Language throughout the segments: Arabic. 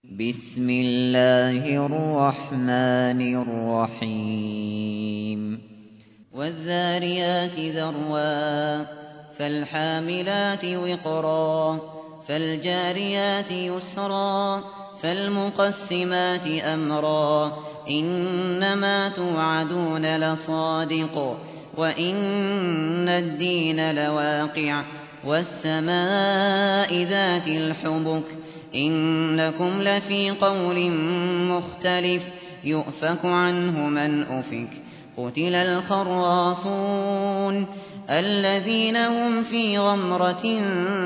بسم الله الرحمن الرحيم والذاريات ذروا فالحاملات وقرا فالجاريات يسرا فالمقسمات أمرا إنما توعدون لصادق وإن الدين لواقع والسماء ذات الحبك إنكم لفي قول مختلف يؤفك عنه من أفك قتل الخراصون الذين هم في غمرة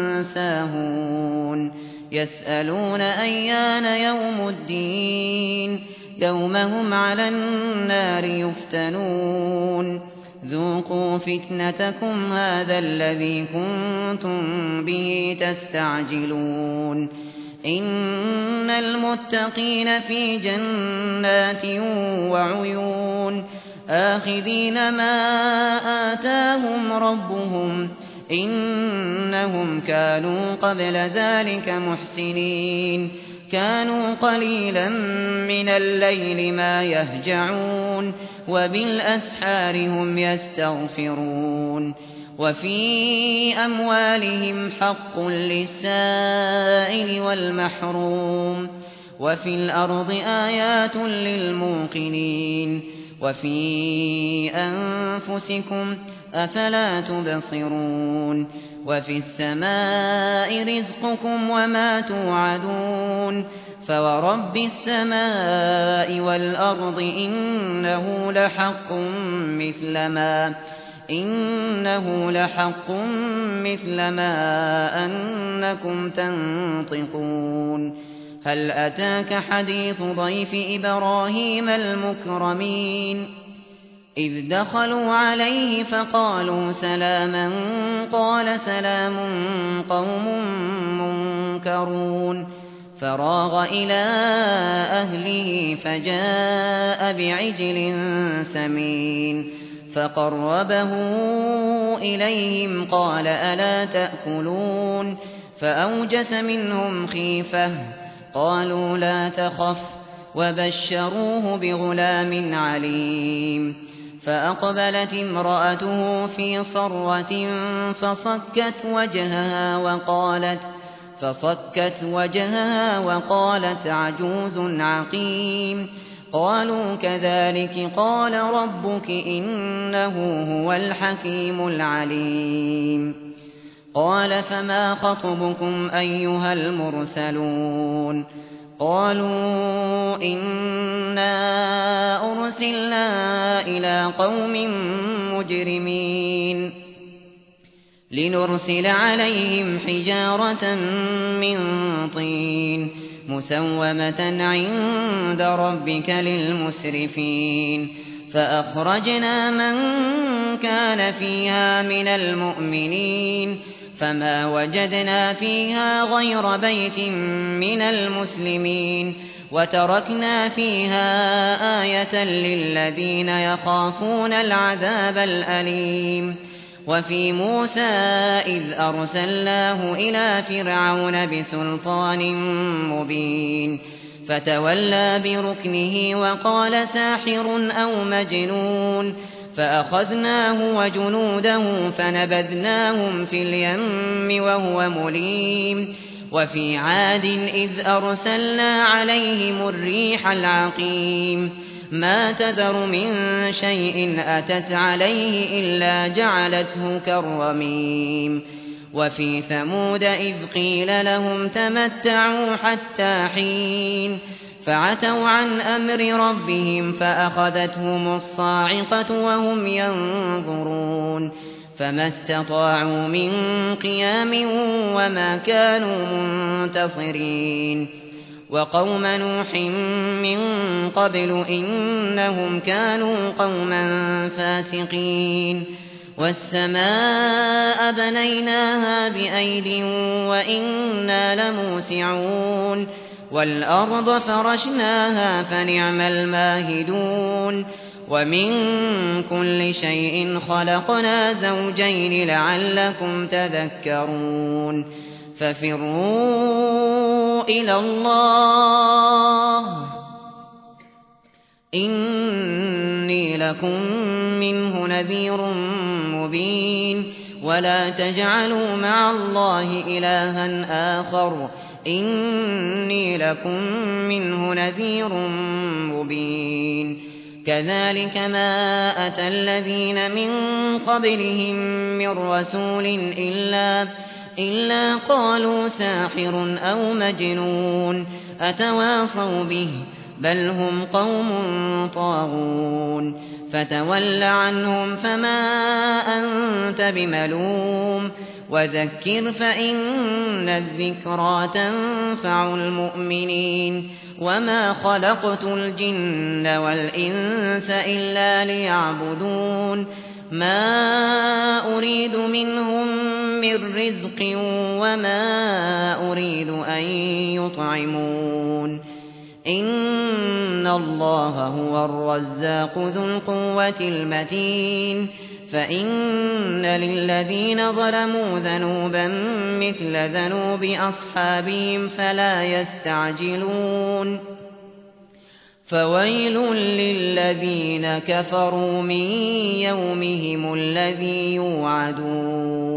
ساهون يسألون أيان يوم الدين يوم هم على النار يفتنون ذوقوا فتنتكم هذا الذي كنتم به تستعجلون إن المتقين في جنات وعيون آخذين ما آتاهم ربهم إنهم كانوا قبل ذلك محسنين كانوا قليلا من الليل ما يهجعون وبالأسحار هم يستغفرون وفي أموالهم حق للسائل والمحروم وفي الأرض آيات للموقنين وفي أنفسكم أفلا تبصرون وفي السماء رزقكم وما توعدون فورب السماء والأرض إنه لحق مثل ما أنكم تنطقون هل أتاك حديث ضيف إبراهيم المكرمين إذ دخلوا عليه فقالوا سلاما قال سلام قوم منكرون فراغ إلى أهله فجاء بعجل سمين فقربه إليهم قال ألا تأكلون فأوجس منهم خيفة قالوا لا تخف وبشروه بغلام عليم فأقبلت امرأته في صرة فصكت وجهها وقالت عجوز عقيم قالوا كذلك قال ربك إنه هو الحكيم العليم قال فما خطبكم أيها المرسلون قالوا إنا أرسلنا إلى قوم مجرمين لنرسل عليهم حجارة من طين مسومة عند ربك للمسرفين فأخرجنا من كان فيها من المؤمنين فما وجدنا فيها غير بيت من المسلمين وتركنا فيها آية للذين يخافون العذاب الأليم وفي موسى إذ أرسلناه إلى فرعون بسلطان مبين فتولى بركنه وقال ساحر أو مجنون فأخذناه وجنوده فنبذناهم في اليم وهو مليم وفي عاد إذ أرسلنا عليهم الريح العقيم ما تذر من شيء أتت عليه إلا جعلته كالرميم وفي ثمود إذ قيل لهم تمتعوا حتى حين فعتوا عن أمر ربهم فأخذتهم الصاعقة وهم ينظرون فما استطاعوا من قيام وما كانوا منتصرين وقوم نوح من قبل إنهم كانوا قوما فاسقين والسماء بنيناها بأيد وإنا لموسعون والأرض فرشناها فنعم الماهدون ومن كل شيء خلقنا زوجين لعلكم تذكرون ففروا إلى الله إني لكم منه نذير مبين ولا تجعلوا مع الله إلها آخر إني لكم منه نذير مبين كذلك ما أتى الذين من قبلهم من رسول إلا قالوا ساحر أو مجنون أتواصوا به بل هم قوم طاغون فتول عنهم فما أنت بملوم وذكر فإن الذكرى تنفع المؤمنين وما خلقت الجن والإنس إلا ليعبدون ما أريد منهم من رزق وما أريد أن يطعمون إن الله هو الرزاق ذو القوة المتين فإن للذين ظلموا ذنوبا مثل ذنوب أصحابهم فلا يستعجلون فويل للذين كفروا من يومهم الذي يوعدون